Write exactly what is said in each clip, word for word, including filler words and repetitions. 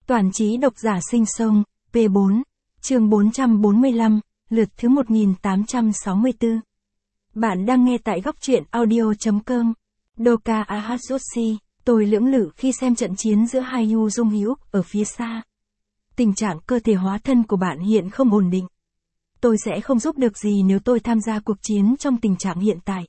Toàn trí độc giả sinh sông, P bốn, chương bốn trăm bốn mươi lăm, lượt thứ một nghìn tám trăm sáu mươi tư. Bạn đang nghe tại góc truyện audio.com. Doka Ahazotsi, tôi lưỡng lự khi xem trận chiến giữa hai Yu Dung Hyuk ở phía xa. Tình trạng cơ thể hóa thân của bạn hiện không ổn định. Tôi sẽ không giúp được gì nếu tôi tham gia cuộc chiến trong tình trạng hiện tại.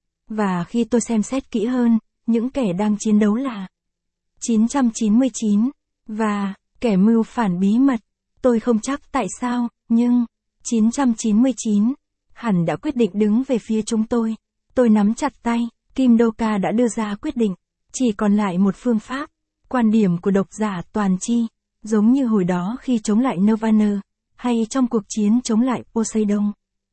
Và khi tôi xem xét kỹ hơn, những kẻ đang chiến đấu là chín trăm chín mươi chín, và kẻ mưu phản bí mật. Tôi không chắc tại sao, nhưng chín trăm chín mươi chín hẳn đã quyết định đứng về phía chúng tôi. Tôi nắm chặt tay, Kim Doka đã đưa ra quyết định. Chỉ còn lại một phương pháp, quan điểm của độc giả toàn chi, giống như hồi đó khi chống lại Nirvana, hay trong cuộc chiến chống lại Poseidon.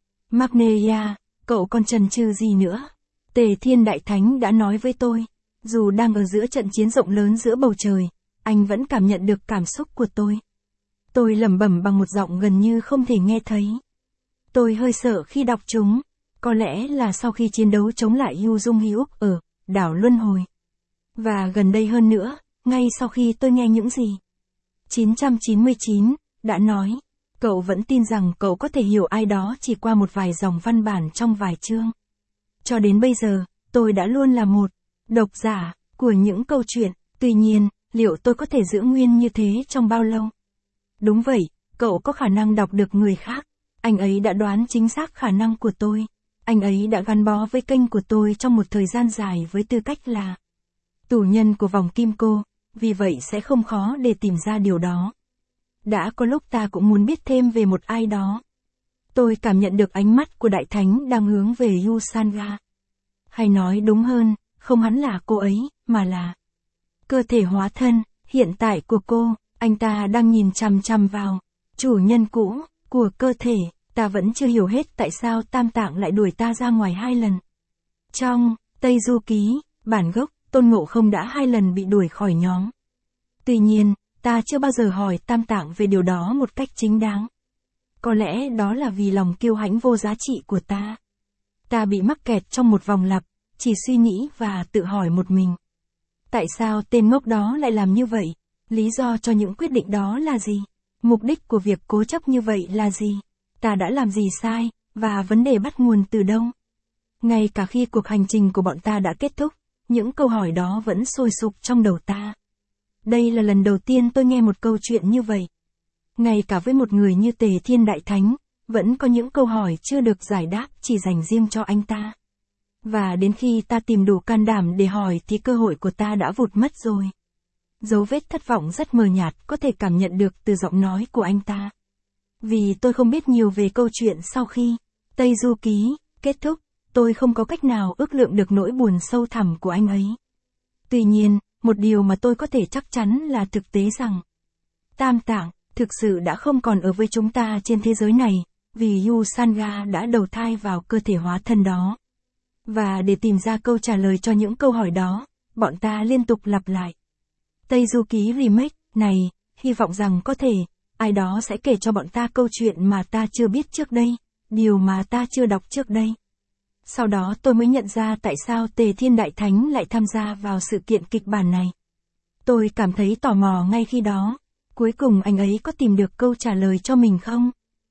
Magneia, cậu còn chần chừ gì nữa? Tề Thiên Đại Thánh đã nói với tôi, dù đang ở giữa trận chiến rộng lớn giữa bầu trời, anh vẫn cảm nhận được cảm xúc của tôi. Tôi lẩm bẩm bằng một giọng gần như không thể nghe thấy. Tôi hơi sợ khi đọc chúng, có lẽ là sau khi chiến đấu chống lại Yu Dung Hyuk ở đảo Luân Hồi. Và gần đây hơn nữa, ngay sau khi tôi nghe những gì chín trăm chín mươi chín đã nói, cậu vẫn tin rằng cậu có thể hiểu ai đó chỉ qua một vài dòng văn bản trong vài chương. Cho đến bây giờ, tôi đã luôn là một độc giả của những câu chuyện, tuy nhiên, liệu tôi có thể giữ nguyên như thế trong bao lâu? Đúng vậy, cậu có khả năng đọc được người khác. Anh ấy đã đoán chính xác khả năng của tôi. Anh ấy đã gắn bó với kênh của tôi trong một thời gian dài với tư cách là tù nhân của vòng Kim Cô, vì vậy sẽ không khó để tìm ra điều đó. Đã có lúc ta cũng muốn biết thêm về một ai đó. Tôi cảm nhận được ánh mắt của Đại Thánh đang hướng về Yu Sanga. Hay nói đúng hơn, không hắn là cô ấy, mà là cơ thể hóa thân, hiện tại của cô. Anh ta đang nhìn chằm chằm vào chủ nhân cũ của cơ thể. Ta vẫn chưa hiểu hết tại sao Tam Tạng lại đuổi ta ra ngoài hai lần. Trong Tây Du Ký, bản gốc, Tôn Ngộ Không đã hai lần bị đuổi khỏi nhóm. Tuy nhiên, ta chưa bao giờ hỏi Tam Tạng về điều đó một cách chính đáng. Có lẽ đó là vì lòng kiêu hãnh vô giá trị của ta. Ta bị mắc kẹt trong một vòng lặp, chỉ suy nghĩ và tự hỏi một mình. Tại sao tên ngốc đó lại làm như vậy? Lý do cho những quyết định đó là gì? Mục đích của việc cố chấp như vậy là gì? Ta đã làm gì sai, và vấn đề bắt nguồn từ đâu? Ngay cả khi cuộc hành trình của bọn ta đã kết thúc, những câu hỏi đó vẫn sôi sục trong đầu ta. Đây là lần đầu tiên tôi nghe một câu chuyện như vậy. Ngay cả với một người như Tề Thiên Đại Thánh, vẫn có những câu hỏi chưa được giải đáp chỉ dành riêng cho anh ta. Và đến khi ta tìm đủ can đảm để hỏi thì cơ hội của ta đã vụt mất rồi. Dấu vết thất vọng rất mờ nhạt có thể cảm nhận được từ giọng nói của anh ta. Vì tôi không biết nhiều về câu chuyện sau khi Tây Du Ký kết thúc, tôi không có cách nào ước lượng được nỗi buồn sâu thẳm của anh ấy. Tuy nhiên, một điều mà tôi có thể chắc chắn là thực tế rằng Tam Tạng thực sự đã không còn ở với chúng ta trên thế giới này, vì Yu Sanga đã đầu thai vào cơ thể hóa thân đó. Và để tìm ra câu trả lời cho những câu hỏi đó, bọn ta liên tục lặp lại Tây Du Ký Remake này, hy vọng rằng có thể ai đó sẽ kể cho bọn ta câu chuyện mà ta chưa biết trước đây, điều mà ta chưa đọc trước đây. Sau đó tôi mới nhận ra tại sao Tề Thiên Đại Thánh lại tham gia vào sự kiện kịch bản này. Tôi cảm thấy tò mò ngay khi đó. Cuối cùng anh ấy có tìm được câu trả lời cho mình không?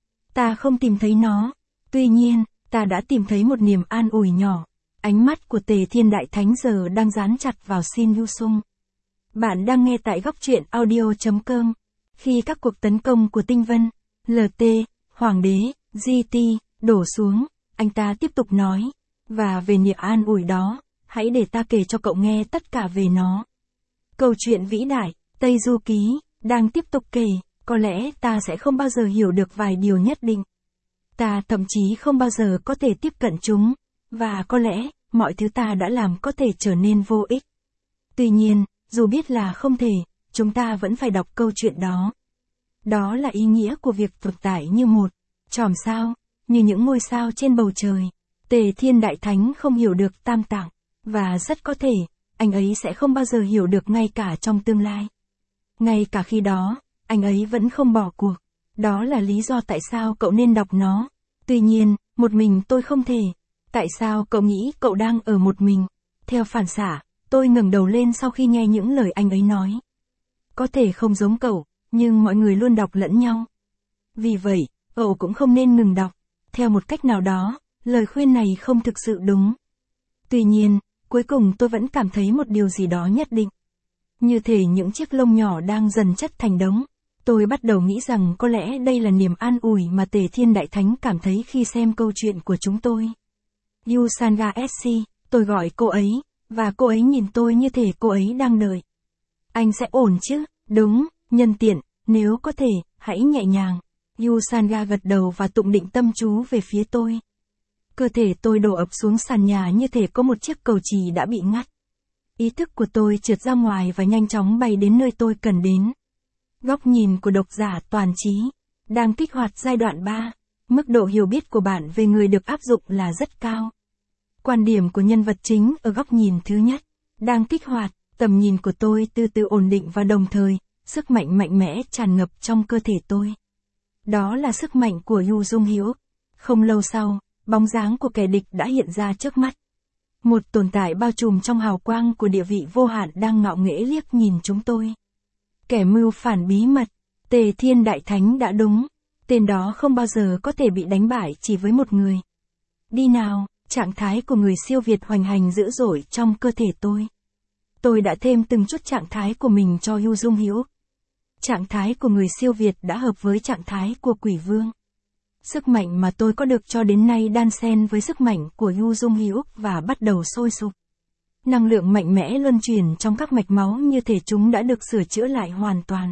Ta không tìm thấy nó. Tuy nhiên, ta đã tìm thấy một niềm an ủi nhỏ. Ánh mắt của Tề Thiên Đại Thánh giờ đang dán chặt vào Shin Yu Sung. Bạn đang nghe tại góc truyện audio.com. Khi các cuộc tấn công của Tinh Vân, lờ tê, Hoàng đế, giê tê, đổ xuống, anh ta tiếp tục nói, và về niềm an ủi đó, hãy để ta kể cho cậu nghe tất cả về nó. Câu chuyện vĩ đại, Tây Du Ký, đang tiếp tục kể, có lẽ ta sẽ không bao giờ hiểu được vài điều nhất định. Ta thậm chí không bao giờ có thể tiếp cận chúng, và có lẽ, mọi thứ ta đã làm có thể trở nên vô ích. Tuy nhiên, dù biết là không thể, chúng ta vẫn phải đọc câu chuyện đó. Đó là ý nghĩa của việc tồn tại như một chòm sao, như những ngôi sao trên bầu trời. Tề Thiên Đại Thánh không hiểu được Tam Tạng, và rất có thể, anh ấy sẽ không bao giờ hiểu được ngay cả trong tương lai. Ngay cả khi đó, anh ấy vẫn không bỏ cuộc. Đó là lý do tại sao cậu nên đọc nó. Tuy nhiên, một mình tôi không thể. Tại sao cậu nghĩ cậu đang ở một mình? Theo phản xạ, tôi ngẩng đầu lên sau khi nghe những lời anh ấy nói. Có thể không giống cậu, nhưng mọi người luôn đọc lẫn nhau. Vì vậy, cậu cũng không nên ngừng đọc. Theo một cách nào đó, lời khuyên này không thực sự đúng. Tuy nhiên, cuối cùng tôi vẫn cảm thấy một điều gì đó nhất định. Như thể những chiếc lông nhỏ đang dần chất thành đống. Tôi bắt đầu nghĩ rằng có lẽ đây là niềm an ủi mà Tề Thiên Đại Thánh cảm thấy khi xem câu chuyện của chúng tôi. Yusanga Essi, tôi gọi cô ấy, và cô ấy nhìn tôi như thể cô ấy đang đợi. Anh sẽ ổn chứ, đúng, nhân tiện, nếu có thể, hãy nhẹ nhàng. Yusanga gật đầu và tụng định tâm chú về phía tôi. Cơ thể tôi đổ ập xuống sàn nhà như thể có một chiếc cầu chì đã bị ngắt. Ý thức của tôi trượt ra ngoài và nhanh chóng bay đến nơi tôi cần đến. Góc nhìn của độc giả toàn trí, đang kích hoạt giai đoạn ba. Mức độ hiểu biết của bạn về người được áp dụng là rất cao. Quan điểm của nhân vật chính ở góc nhìn thứ nhất, đang kích hoạt, tầm nhìn của tôi từ từ ổn định và đồng thời, sức mạnh mạnh mẽ tràn ngập trong cơ thể tôi. Đó là sức mạnh của Yu Jung Hyuk. Không lâu sau, bóng dáng của kẻ địch đã hiện ra trước mắt. Một tồn tại bao trùm trong hào quang của địa vị vô hạn đang ngạo nghễ liếc nhìn chúng tôi. Kẻ mưu phản bí mật, Tề Thiên Đại Thánh đã đúng. Tên đó không bao giờ có thể bị đánh bại chỉ với một người. Đi nào, trạng thái của người siêu việt hoành hành dữ dội trong cơ thể tôi. Tôi đã thêm từng chút trạng thái của mình cho Yu Jung Hyuk. Trạng thái của người siêu việt đã hợp với trạng thái của quỷ vương. Sức mạnh mà tôi có được cho đến nay đan xen với sức mạnh của Yu Jung Hyuk và bắt đầu sôi sục. Năng lượng mạnh mẽ luân chuyển trong các mạch máu như thể chúng đã được sửa chữa lại hoàn toàn.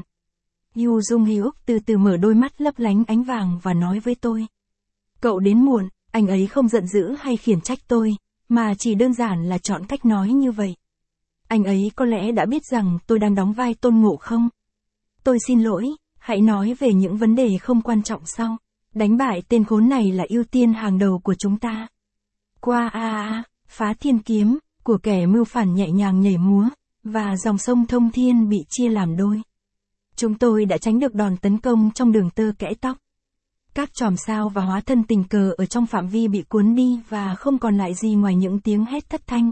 Yu Jung Hyuk từ từ mở đôi mắt lấp lánh ánh vàng và nói với tôi. Cậu đến muộn, anh ấy không giận dữ hay khiển trách tôi, mà chỉ đơn giản là chọn cách nói như vậy. Anh ấy có lẽ đã biết rằng tôi đang đóng vai Tôn Ngộ Không. Tôi xin lỗi, hãy nói về những vấn đề không quan trọng sau. Đánh bại tên khốn này là ưu tiên hàng đầu của chúng ta. Qua a a, phá thiên kiếm, của kẻ mưu phản nhẹ nhàng nhảy múa, và dòng sông thông thiên bị chia làm đôi. Chúng tôi đã tránh được đòn tấn công trong đường tơ kẽ tóc. Các chòm sao và hóa thân tình cờ ở trong phạm vi bị cuốn đi và không còn lại gì ngoài những tiếng hét thất thanh.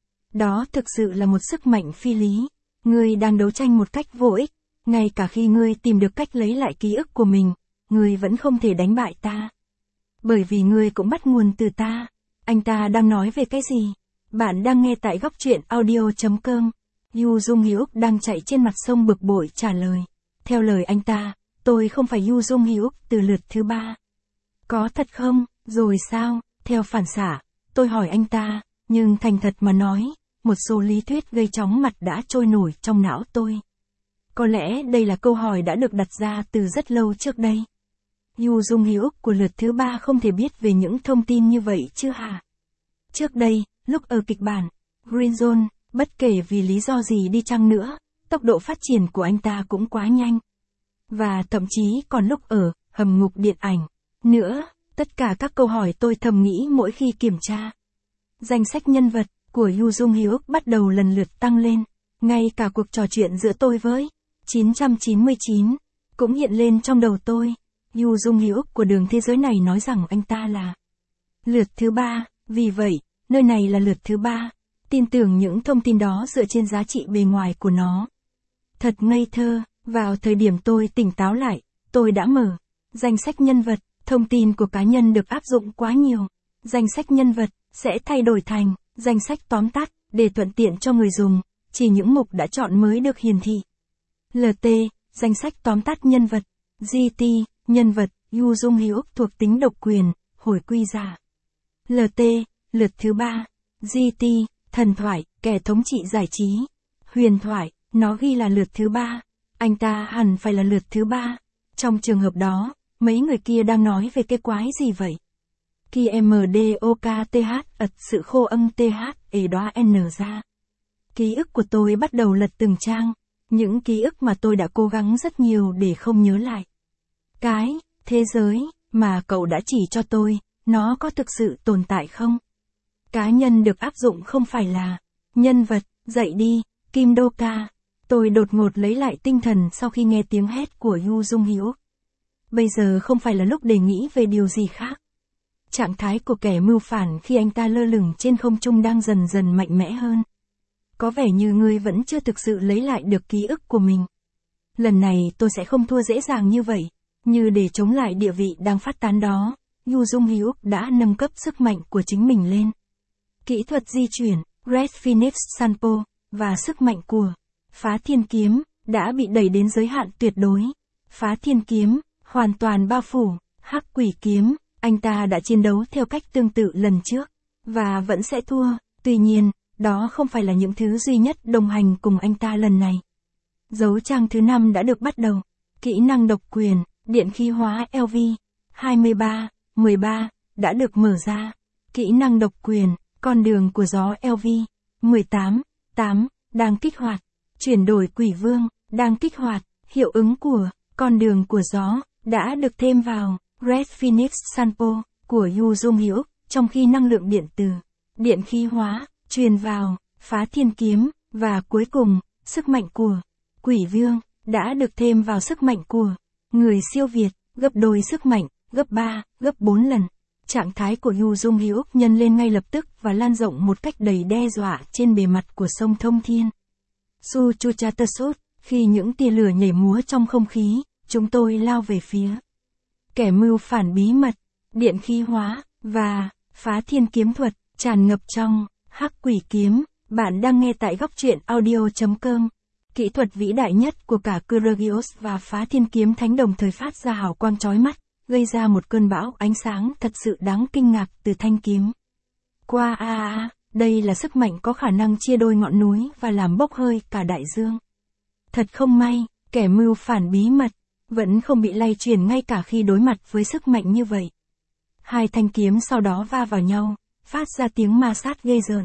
Đó thực sự là một sức mạnh phi lý. Ngươi đang đấu tranh một cách vô ích, ngay cả khi ngươi tìm được cách lấy lại ký ức của mình, ngươi vẫn không thể đánh bại ta. Bởi vì ngươi cũng bắt nguồn từ ta. Anh ta đang nói về cái gì? Bạn đang nghe tại góc truyện audio.com. Yu Jung Hyuk đang chạy trên mặt sông bực bội trả lời. Theo lời anh ta, tôi không phải Yu Jung Hyuk từ lượt thứ ba. Có thật không? Rồi sao? Theo phản xạ, tôi hỏi anh ta, nhưng thành thật mà nói, một số lý thuyết gây chóng mặt đã trôi nổi trong não tôi. Có lẽ đây là câu hỏi đã được đặt ra từ rất lâu trước đây. Yu Jung Hyuk của lượt thứ ba không thể biết về những thông tin như vậy chứ hả? Trước đây, lúc ở kịch bản Green Zone, bất kể vì lý do gì đi chăng nữa, tốc độ phát triển của anh ta cũng quá nhanh. Và thậm chí còn lúc ở hầm ngục điện ảnh nữa, tất cả các câu hỏi tôi thầm nghĩ mỗi khi kiểm tra. Danh sách nhân vật của Yu Jung Hyuk bắt đầu lần lượt tăng lên. Ngay cả cuộc trò chuyện giữa tôi với chín trăm chín mươi chín cũng hiện lên trong đầu tôi. Yu Jung Hyuk của đường thế giới này nói rằng anh ta là lượt thứ ba, vì vậy, nơi này là lượt thứ ba. Tin tưởng những thông tin đó dựa trên giá trị bề ngoài của nó. Thật ngây thơ, vào thời điểm tôi tỉnh táo lại, tôi đã mở danh sách nhân vật, thông tin của cá nhân được áp dụng quá nhiều. Danh sách nhân vật sẽ thay đổi thành danh sách tóm tắt để thuận tiện cho người dùng, chỉ những mục đã chọn mới được hiển thị. lờ tê, danh sách tóm tắt nhân vật. giê tê, nhân vật, Yu Jung Hyuk thuộc tính độc quyền, hồi quy giả. lờ tê, lượt thứ ba. giê tê, thần thoại, kẻ thống trị giải trí. Huyền thoại, nó ghi là lượt thứ ba. Anh ta hẳn phải là lượt thứ ba. Trong trường hợp đó, mấy người kia đang nói về cái quái gì vậy? Khi em đê o ca tê hát ật sự khô âm tê hát ế đoá n ra. Ký ức của tôi bắt đầu lật từng trang. Những ký ức mà tôi đã cố gắng rất nhiều để không nhớ lại. Cái thế giới mà cậu đã chỉ cho tôi, nó có thực sự tồn tại không? Cá nhân được áp dụng không phải là nhân vật, dậy đi, Kim Đô Ca. Tôi đột ngột lấy lại tinh thần sau khi nghe tiếng hét của Yu Jung Hyuk. Bây giờ không phải là lúc để nghĩ về điều gì khác. Trạng thái của kẻ mưu phản khi anh ta lơ lửng trên không trung đang dần dần mạnh mẽ hơn. Có vẻ như ngươi vẫn chưa thực sự lấy lại được ký ức của mình. Lần này tôi sẽ không thua dễ dàng như vậy. Như để chống lại địa vị đang phát tán đó, Yu Jung Hyuk đã nâng cấp sức mạnh của chính mình lên. Kỹ thuật di chuyển, Red Phoenix Sanpo, và sức mạnh của Phá Thiên Kiếm, đã bị đẩy đến giới hạn tuyệt đối. Phá Thiên Kiếm, hoàn toàn bao phủ, Hắc Quỷ Kiếm, anh ta đã chiến đấu theo cách tương tự lần trước, và vẫn sẽ thua, tuy nhiên, đó không phải là những thứ duy nhất đồng hành cùng anh ta lần này. Dấu trang thứ năm đã được bắt đầu. Kỹ năng độc quyền, điện khí hóa L V, hai mươi ba, mười ba, đã được mở ra. Kỹ năng độc quyền, con đường của gió L V, mười tám, tám, đang kích hoạt. Chuyển đổi quỷ vương, đang kích hoạt. Hiệu ứng của con đường của gió đã được thêm vào Red Phoenix Sanpo của Yu Jung Hyuk, trong khi năng lượng điện từ điện khí hóa truyền vào Phá Thiên Kiếm, và cuối cùng, sức mạnh của Quỷ Vương đã được thêm vào sức mạnh của người siêu việt, gấp đôi sức mạnh, gấp ba, gấp bốn lần. Trạng thái của Yu Jung Hyuk nhân lên ngay lập tức và lan rộng một cách đầy đe dọa trên bề mặt của sông Thông Thiên. Su Chuchatersut, khi những tia lửa nhảy múa trong không khí, chúng tôi lao về phía kẻ mưu phản bí mật, điện khí hóa, và Phá Thiên Kiếm thuật, tràn ngập trong Hắc Quỷ Kiếm. Bạn đang nghe tại góc truyện audio.com. Kỹ thuật vĩ đại nhất của cả Kyrgios và Phá Thiên Kiếm Thánh đồng thời phát ra hào quang chói mắt, gây ra một cơn bão ánh sáng thật sự đáng kinh ngạc từ thanh kiếm. Qua a a, đây là sức mạnh có khả năng chia đôi ngọn núi và làm bốc hơi cả đại dương. Thật không may, kẻ mưu phản bí mật vẫn không bị lay chuyển ngay cả khi đối mặt với sức mạnh như vậy. Hai thanh kiếm sau đó va vào nhau, phát ra tiếng ma sát ghê rợn.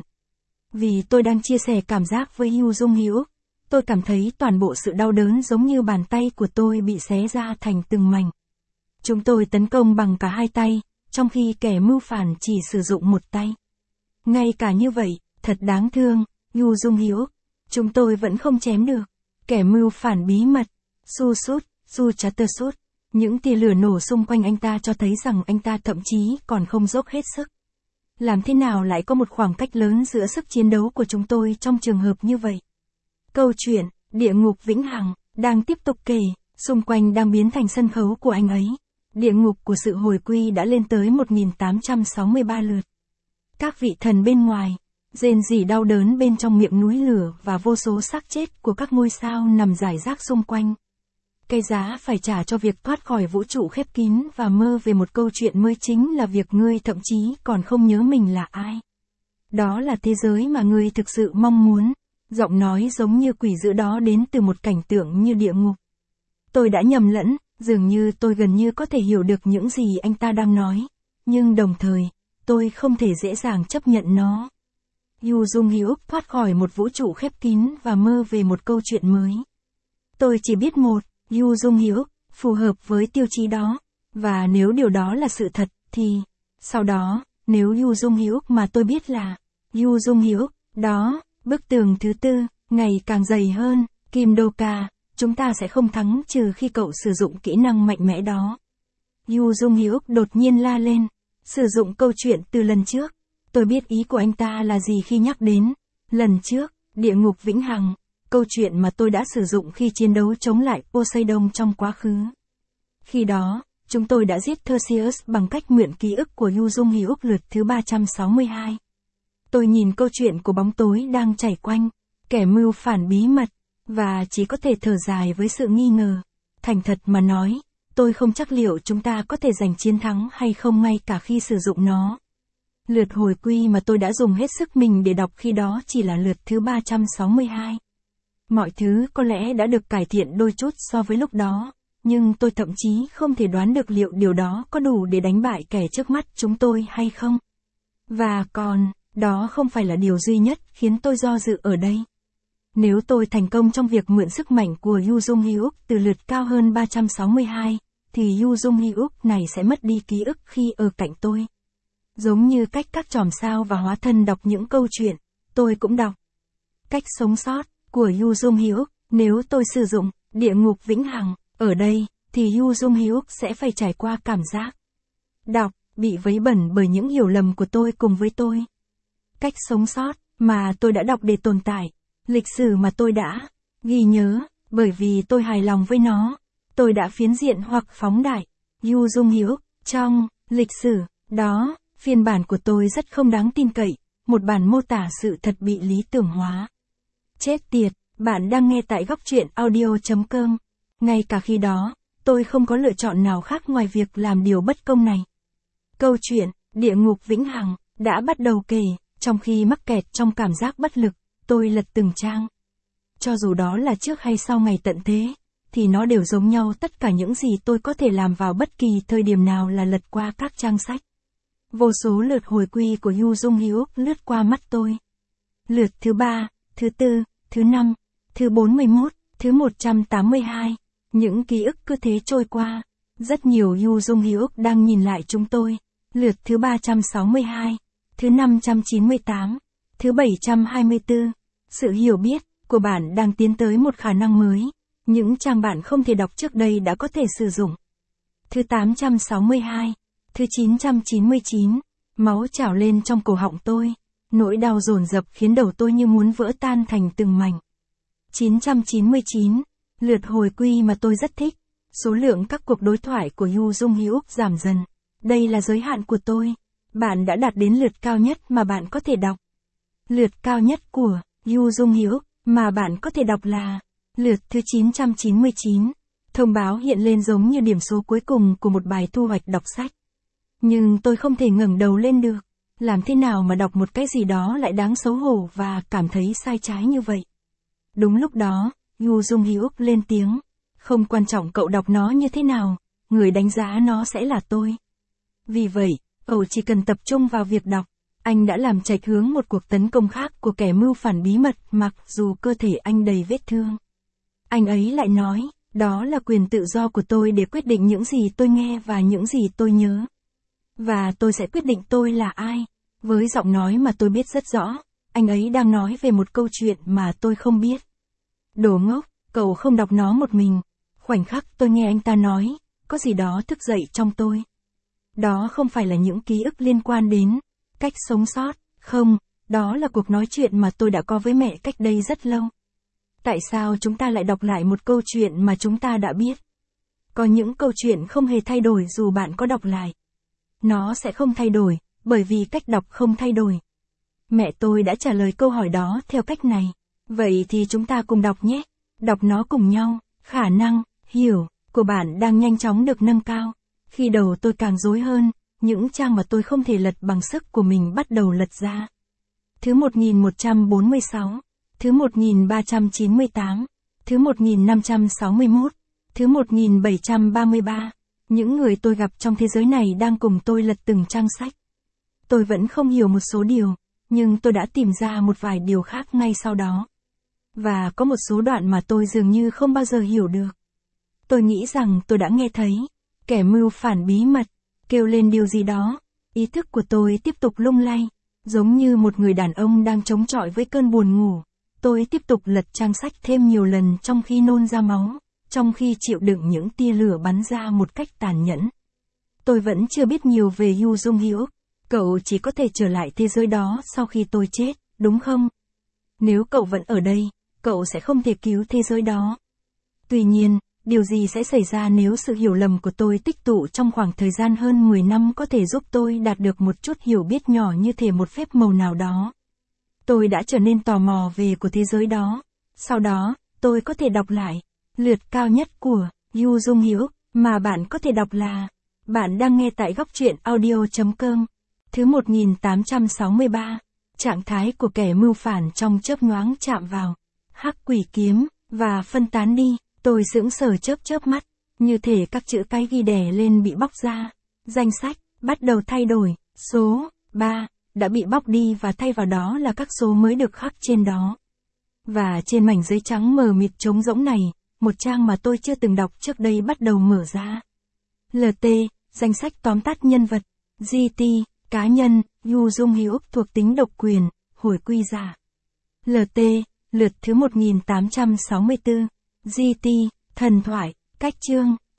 Vì tôi đang chia sẻ cảm giác với Yu Jung Hyuk, tôi cảm thấy toàn bộ sự đau đớn giống như bàn tay của tôi bị xé ra thành từng mảnh. Chúng tôi tấn công bằng cả hai tay, trong khi kẻ mưu phản chỉ sử dụng một tay. Ngay cả như vậy, thật đáng thương, Yu Jung Hyuk, chúng tôi vẫn không chém được. Kẻ mưu phản bí mật, Su Sút, Su Chatersut, những tia lửa nổ xung quanh anh ta cho thấy rằng anh ta thậm chí còn không dốc hết sức. Làm thế nào lại có một khoảng cách lớn giữa sức chiến đấu của chúng tôi trong trường hợp như vậy? Câu chuyện, địa ngục vĩnh hằng, đang tiếp tục kể, xung quanh đang biến thành sân khấu của anh ấy. Địa ngục của sự hồi quy đã lên tới một nghìn tám trăm sáu mươi ba lượt. Các vị thần bên ngoài, rên rỉ đau đớn bên trong miệng núi lửa và vô số xác chết của các ngôi sao nằm rải rác xung quanh. Cái giá phải trả cho việc thoát khỏi vũ trụ khép kín và mơ về một câu chuyện mới chính là việc ngươi thậm chí còn không nhớ mình là ai. Đó là thế giới mà ngươi thực sự mong muốn. Giọng nói giống như quỷ dữ đó đến từ một cảnh tượng như địa ngục. Tôi đã nhầm lẫn, dường như tôi gần như có thể hiểu được những gì anh ta đang nói. Nhưng đồng thời, tôi không thể dễ dàng chấp nhận nó. Yu Jung Hyuk thoát khỏi một vũ trụ khép kín và mơ về một câu chuyện mới. Tôi chỉ biết một, Yu Jung Hyuk, phù hợp với tiêu chí đó. Và nếu điều đó là sự thật, thì, sau đó, nếu Yu Jung Hyuk mà tôi biết là Yu Jung Hyuk, đó, bức tường thứ tư, ngày càng dày hơn, Kim Doka, chúng ta sẽ không thắng trừ khi cậu sử dụng kỹ năng mạnh mẽ đó. Yu Jung Hyuk đột nhiên la lên, sử dụng câu chuyện từ lần trước. Tôi biết ý của anh ta là gì khi nhắc đến lần trước, địa ngục vĩnh hằng, câu chuyện mà tôi đã sử dụng khi chiến đấu chống lại Poseidon trong quá khứ. Khi đó, chúng tôi đã giết Theseus bằng cách mượn ký ức của Yu Jung Hyuk lượt thứ ba trăm sáu mươi hai. Tôi nhìn câu chuyện của bóng tối đang chảy quanh, kẻ mưu phản bí mật, và chỉ có thể thở dài với sự nghi ngờ. Thành thật mà nói, tôi không chắc liệu chúng ta có thể giành chiến thắng hay không ngay cả khi sử dụng nó. Lượt hồi quy mà tôi đã dùng hết sức mình để đọc khi đó chỉ là lượt thứ ba trăm sáu mươi hai. Mọi thứ có lẽ đã được cải thiện đôi chút so với lúc đó, nhưng tôi thậm chí không thể đoán được liệu điều đó có đủ để đánh bại kẻ trước mắt chúng tôi hay không. Và còn, đó không phải là điều duy nhất khiến tôi do dự ở đây. Nếu tôi thành công trong việc mượn sức mạnh của Yu Jung Hyuk từ lượt cao hơn ba trăm sáu mươi hai, thì Yu Jung Hyuk này sẽ mất đi ký ức khi ở cạnh tôi. Giống như cách các chòm sao và hóa thân đọc những câu chuyện, tôi cũng đọc. Cách sống sót của Yu Jung Hyuk, nếu tôi sử dụng địa ngục vĩnh hằng ở đây, thì Yu Jung Hyuk sẽ phải trải qua cảm giác đọc, bị vấy bẩn bởi những hiểu lầm của tôi cùng với tôi. Cách sống sót mà tôi đã đọc để tồn tại, lịch sử mà tôi đã ghi nhớ, Bởi vì tôi hài lòng với nó, tôi đã phiến diện hoặc phóng đại. Yu Dung Hyuk, trong lịch sử đó, phiên bản của tôi rất không đáng tin cậy, một bản mô tả sự thật bị lý tưởng hóa. Chết tiệt, bạn đang nghe tại góc truyện audio.com. Ngay cả khi đó, tôi không có lựa chọn nào khác ngoài việc làm điều bất công này. Câu chuyện, địa ngục vĩnh hằng, đã bắt đầu kể, trong khi mắc kẹt trong cảm giác bất lực, tôi lật từng trang. Cho dù đó là trước hay sau ngày tận thế, thì nó đều giống nhau, tất cả những gì tôi có thể làm vào bất kỳ thời điểm nào là lật qua các trang sách. Vô số lượt hồi quy của Yu Dung Hyuk lướt qua mắt tôi. Lượt thứ ba, thứ tư, thứ năm, thứ bốn mươi mốt, thứ một trăm tám mươi hai. Những ký ức cứ thế trôi qua. Rất nhiều Yu Dung Hyuk đang nhìn lại chúng tôi. Lượt thứ ba trăm sáu mươi hai, thứ năm trăm chín mươi tám, thứ bảy trăm hai mươi tư. Sự hiểu biết của bạn đang tiến tới một khả năng mới. Những trang bạn không thể đọc trước đây đã có thể sử dụng. Thứ tám trăm sáu mươi hai, thứ chín trăm chín mươi chín. Máu trào lên trong cổ họng tôi. Nỗi đau dồn dập khiến đầu tôi như muốn vỡ tan thành từng mảnh. chín trăm chín mươi chín. Lượt hồi quy mà tôi rất thích. Số lượng các cuộc đối thoại của Yu Dung Hyuk giảm dần. Đây là giới hạn của tôi. Bạn đã đạt đến lượt cao nhất mà bạn có thể đọc. Lượt cao nhất của Yu Dung Hyuk mà bạn có thể đọc là lượt thứ chín trăm chín mươi chín. Thông báo hiện lên giống như điểm số cuối cùng của một bài thu hoạch đọc sách. Nhưng tôi không thể ngẩng đầu lên được. Làm thế nào mà đọc một cái gì đó lại đáng xấu hổ và cảm thấy sai trái như vậy? Đúng lúc đó, Yu Dung Hyuk lên tiếng. Không quan trọng cậu đọc nó như thế nào, người đánh giá nó sẽ là tôi. Vì vậy, cậu chỉ cần tập trung vào việc đọc. Anh đã làm chệch hướng một cuộc tấn công khác của kẻ mưu phản bí mật, mặc dù cơ thể anh đầy vết thương. Anh ấy lại nói, đó là quyền tự do của tôi để quyết định những gì tôi nghe và những gì tôi nhớ. Và tôi sẽ quyết định tôi là ai. Với giọng nói mà tôi biết rất rõ, anh ấy đang nói về một câu chuyện mà tôi không biết. Đồ ngốc, cậu không đọc nó một mình. Khoảnh khắc tôi nghe anh ta nói, có gì đó thức dậy trong tôi. Đó không phải là những ký ức liên quan đến cách sống sót, không, đó là cuộc nói chuyện mà tôi đã có với mẹ cách đây rất lâu. Tại sao chúng ta lại đọc lại một câu chuyện mà chúng ta đã biết? Có những câu chuyện không hề thay đổi dù bạn có đọc lại. Nó sẽ không thay đổi, bởi vì cách đọc không thay đổi. Mẹ tôi đã trả lời câu hỏi đó theo cách này. Vậy thì chúng ta cùng đọc nhé. Đọc nó cùng nhau, khả năng, hiểu, của bạn đang nhanh chóng được nâng cao. Khi đầu tôi càng rối hơn, những trang mà tôi không thể lật bằng sức của mình bắt đầu lật ra. Thứ một nghìn một trăm bốn mươi sáu, thứ một nghìn ba trăm chín mươi tám, thứ một nghìn năm trăm sáu mươi mốt, thứ một nghìn bảy trăm ba mươi ba. Những người tôi gặp trong thế giới này đang cùng tôi lật từng trang sách. Tôi vẫn không hiểu một số điều, nhưng tôi đã tìm ra một vài điều khác ngay sau đó. Và có một số đoạn mà tôi dường như không bao giờ hiểu được. Tôi nghĩ rằng tôi đã nghe thấy kẻ mưu phản bí mật kêu lên điều gì đó. Ý thức của tôi tiếp tục lung lay, giống như một người đàn ông đang chống chọi với cơn buồn ngủ. Tôi tiếp tục lật trang sách thêm nhiều lần trong khi nôn ra máu, trong khi chịu đựng những tia lửa bắn ra một cách tàn nhẫn. Tôi vẫn chưa biết nhiều về Yu Dung Hyuk. Cậu chỉ có thể trở lại thế giới đó sau khi tôi chết, đúng không? Nếu cậu vẫn ở đây, cậu sẽ không thể cứu thế giới đó. Tuy nhiên, điều gì sẽ xảy ra nếu sự hiểu lầm của tôi tích tụ trong khoảng thời gian hơn mười năm có thể giúp tôi đạt được một chút hiểu biết nhỏ như thể một phép màu nào đó? Tôi đã trở nên tò mò về của thế giới đó. Sau đó, tôi có thể đọc lại. Lượt cao nhất của Yu Dung Hyuk mà bạn có thể đọc là. Bạn đang nghe tại góc truyện audio.com. Thứ một nghìn tám trăm sáu mươi ba. Trạng thái của kẻ mưu phản trong chớp nhoáng chạm vào hắc quỷ kiếm và phân tán đi. Tôi sững sờ chớp chớp mắt, như thể các chữ cái ghi đè lên bị bóc ra. Danh sách bắt đầu thay đổi. Số ba đã bị bóc đi và thay vào đó là các số mới được khắc trên đó. Và trên mảnh giấy trắng mờ mịt trống rỗng này, một trang mà tôi chưa từng đọc trước đây bắt đầu mở ra. lờ tê, danh sách tóm tắt nhân vật. giê tê, cá nhân, Yu Dung Hyuk thuộc tính độc quyền, hồi quy giả. lờ tê, lượt thứ một nghìn tám trăm sáu mươi tư. giê tê, thần thoại, cách chương.